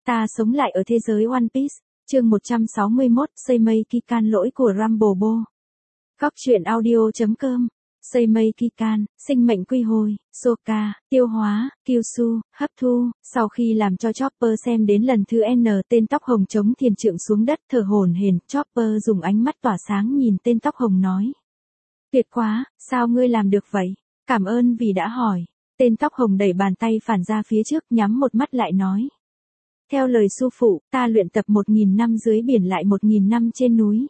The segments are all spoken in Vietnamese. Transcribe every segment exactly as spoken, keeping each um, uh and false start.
Ta sống lại ở thế giới One Piece, chương một trăm sáu mươi mốt, Seimei Kikan lỗi của Rambobo. Góc truyện audio.com. Seimei Kikan, sinh mệnh quy hồi, Sokka, tiêu hóa, Kyushu, hấp thu. Sau khi làm cho Chopper xem đến lần thứ N, tên tóc hồng chống thiền trượng xuống đất thở hổn hển. Chopper dùng ánh mắt tỏa sáng nhìn tên tóc hồng nói: tuyệt quá, sao ngươi làm được vậy? Cảm ơn vì đã hỏi. Tên tóc hồng đẩy bàn tay phản ra phía trước, nhắm một mắt lại nói: theo lời sư phụ, ta luyện tập một nghìn năm dưới biển lại một nghìn năm trên núi.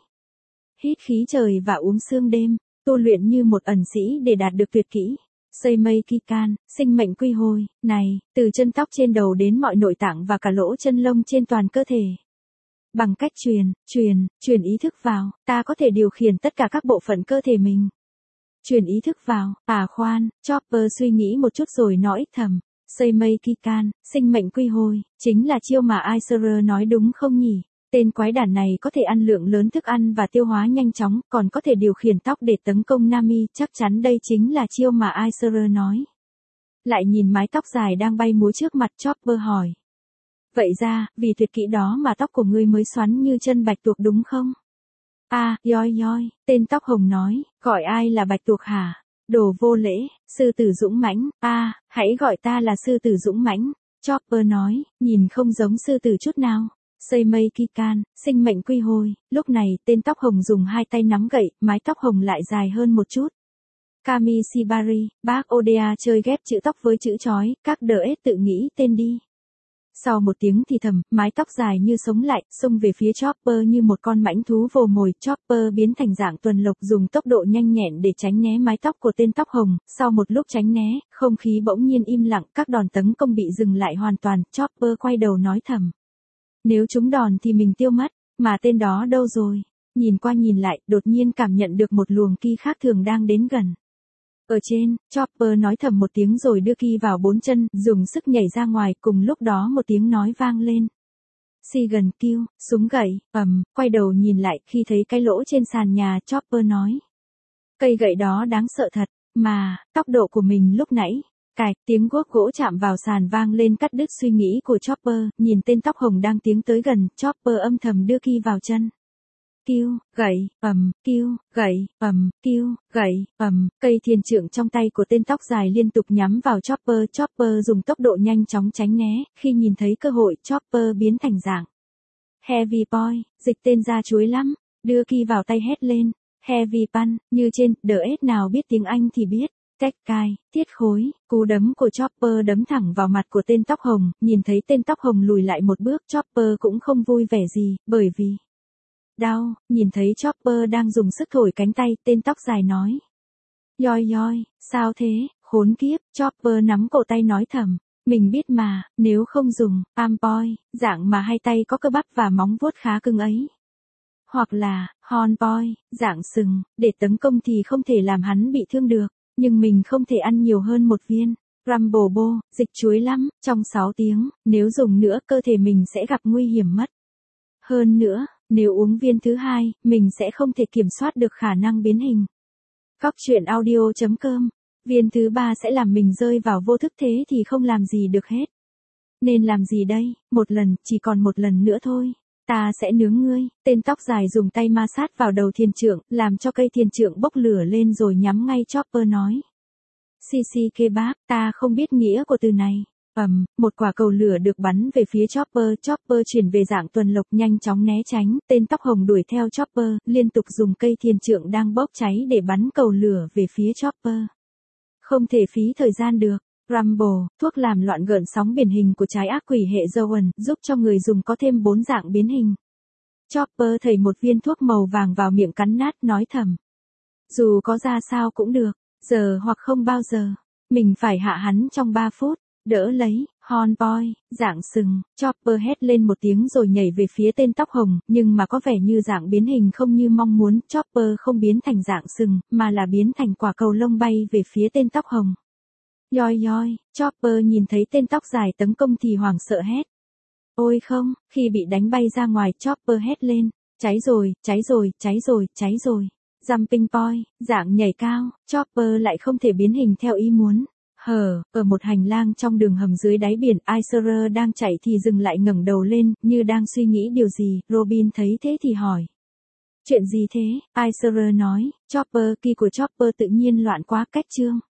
Hít khí trời và uống sương đêm, tu luyện như một ẩn sĩ để đạt được tuyệt kỹ. Seimei Kikan, sinh mệnh quy hồi, này, từ chân tóc trên đầu đến mọi nội tạng và cả lỗ chân lông trên toàn cơ thể. Bằng cách truyền, truyền, truyền ý thức vào, ta có thể điều khiển tất cả các bộ phận cơ thể mình. Truyền ý thức vào, à khoan, Chopper suy nghĩ một chút rồi nói thầm. Seimei Kikan, sinh mệnh quy hồi, chính là chiêu mà Aiser nói đúng không nhỉ? Tên quái đản này có thể ăn lượng lớn thức ăn và tiêu hóa nhanh chóng, còn có thể điều khiển tóc để tấn công Nami, chắc chắn đây chính là chiêu mà Aiser nói. Lại nhìn mái tóc dài đang bay múa trước mặt, Chopper hỏi: vậy ra, vì tuyệt kỹ đó mà tóc của ngươi mới xoắn như chân bạch tuộc đúng không? À, yoi yoi, tên tóc hồng nói, gọi ai là bạch tuộc hả? Đồ vô lễ, sư tử dũng mãnh, a, à, hãy gọi ta là sư tử dũng mãnh. Chopper nói, nhìn không giống sư tử chút nào. Seimei Kikan, sinh mệnh quy hồi, lúc này, tên tóc hồng dùng hai tay nắm gậy, mái tóc hồng lại dài hơn một chút. Kamishibari, bác Oda chơi ghép chữ tóc với chữ chói, các đờ ết tự nghĩ tên đi. Sau một tiếng thì thầm, mái tóc dài như sống lại, xông về phía Chopper như một con mãnh thú vồ mồi. Chopper biến thành dạng tuần lộc, dùng tốc độ nhanh nhẹn để tránh né mái tóc của tên tóc hồng. Sau một lúc tránh né, không khí bỗng nhiên im lặng, các đòn tấn công bị dừng lại hoàn toàn. Chopper quay đầu nói thầm: nếu trúng đòn thì mình tiêu mất, mà tên đó đâu rồi? Nhìn qua nhìn lại, đột nhiên cảm nhận được một luồng ki khác thường đang đến gần. Ở trên, Chopper nói thầm một tiếng rồi đưa ki vào bốn chân, dùng sức nhảy ra ngoài, cùng lúc đó một tiếng nói vang lên. Si gần kêu, súng gậy, ầm, quay đầu nhìn lại, khi thấy cái lỗ trên sàn nhà, Chopper nói: cây gậy đó đáng sợ thật, mà, tốc độ của mình lúc nãy. Cạch, tiếng guốc gỗ chạm vào sàn vang lên cắt đứt suy nghĩ của Chopper, nhìn tên tóc hồng đang tiến tới gần, Chopper âm thầm đưa ki vào chân. Kêu, gậy, ầm, kêu, gậy, ầm, kêu, gậy, ầm, cây thiền trượng trong tay của tên tóc dài liên tục nhắm vào Chopper. Chopper dùng tốc độ nhanh chóng tránh né, khi nhìn thấy cơ hội, Chopper biến thành dạng Heavy Boy, dịch tên ra chuối lắm, đưa ki vào tay hét lên, Heavy Punch, như trên, đờ ết nào biết tiếng Anh thì biết. Tách cai, thiết khối, cú đấm của Chopper đấm thẳng vào mặt của tên tóc hồng, nhìn thấy tên tóc hồng lùi lại một bước, Chopper cũng không vui vẻ gì, bởi vì đau. Nhìn thấy Chopper đang dùng sức thổi cánh tay, tên tóc dài nói: yoi yoi, sao thế, khốn kiếp. Chopper nắm cổ tay nói thầm: mình biết mà, nếu không dùng arm boy, dạng mà hai tay có cơ bắp và móng vuốt khá cứng ấy, hoặc là horn boy, dạng sừng, để tấn công thì không thể làm hắn bị thương được. Nhưng mình không thể ăn nhiều hơn một viên. Rambobo, dịch chuối lắm, trong sáu tiếng, nếu dùng nữa cơ thể mình sẽ gặp nguy hiểm mất. Hơn nữa, nếu uống viên thứ hai, mình sẽ không thể kiểm soát được khả năng biến hình. Góc truyện audio.com. Viên thứ ba sẽ làm mình rơi vào vô thức, thế thì không làm gì được hết. Nên làm gì đây? Một lần, chỉ còn một lần nữa thôi. Ta sẽ nướng ngươi. Tên tóc dài dùng tay ma sát vào đầu thiền trượng, làm cho cây thiền trượng bốc lửa lên rồi nhắm ngay Chopper nói: Sisi kebab, ta không biết nghĩa của từ này. Ầm, một quả cầu lửa được bắn về phía Chopper. Chopper chuyển về dạng tuần lộc, nhanh chóng né tránh. Tên tóc hồng đuổi theo Chopper, liên tục dùng cây thiền trượng đang bốc cháy để bắn cầu lửa về phía Chopper. Không thể phí thời gian được. Rumble, thuốc làm loạn gợn sóng biển hình của trái ác quỷ hệ Zoan, giúp cho người dùng có thêm bốn dạng biến hình. Chopper thầy một viên thuốc màu vàng vào miệng cắn nát, nói thầm: dù có ra sao cũng được, giờ hoặc không bao giờ, mình phải hạ hắn trong ba phút, đỡ lấy, horn boy, dạng sừng. Chopper hét lên một tiếng rồi nhảy về phía tên tóc hồng, nhưng mà có vẻ như dạng biến hình không như mong muốn. Chopper không biến thành dạng sừng, mà là biến thành quả cầu lông bay về phía tên tóc hồng. Yoi yoi, Chopper nhìn thấy tên tóc dài tấn công thì hoảng sợ hét: ôi không, khi bị đánh bay ra ngoài, Chopper hét lên: cháy rồi, cháy rồi, cháy rồi, cháy rồi. Jumping boy, dạng nhảy cao, Chopper lại không thể biến hình theo ý muốn. Hờ, ở một hành lang trong đường hầm dưới đáy biển, Aisha đang chạy thì dừng lại ngẩng đầu lên, như đang suy nghĩ điều gì, Robin thấy thế thì hỏi. Chuyện gì thế? Aisha nói, Chopper, kỳ của Chopper tự nhiên loạn quá cách chương.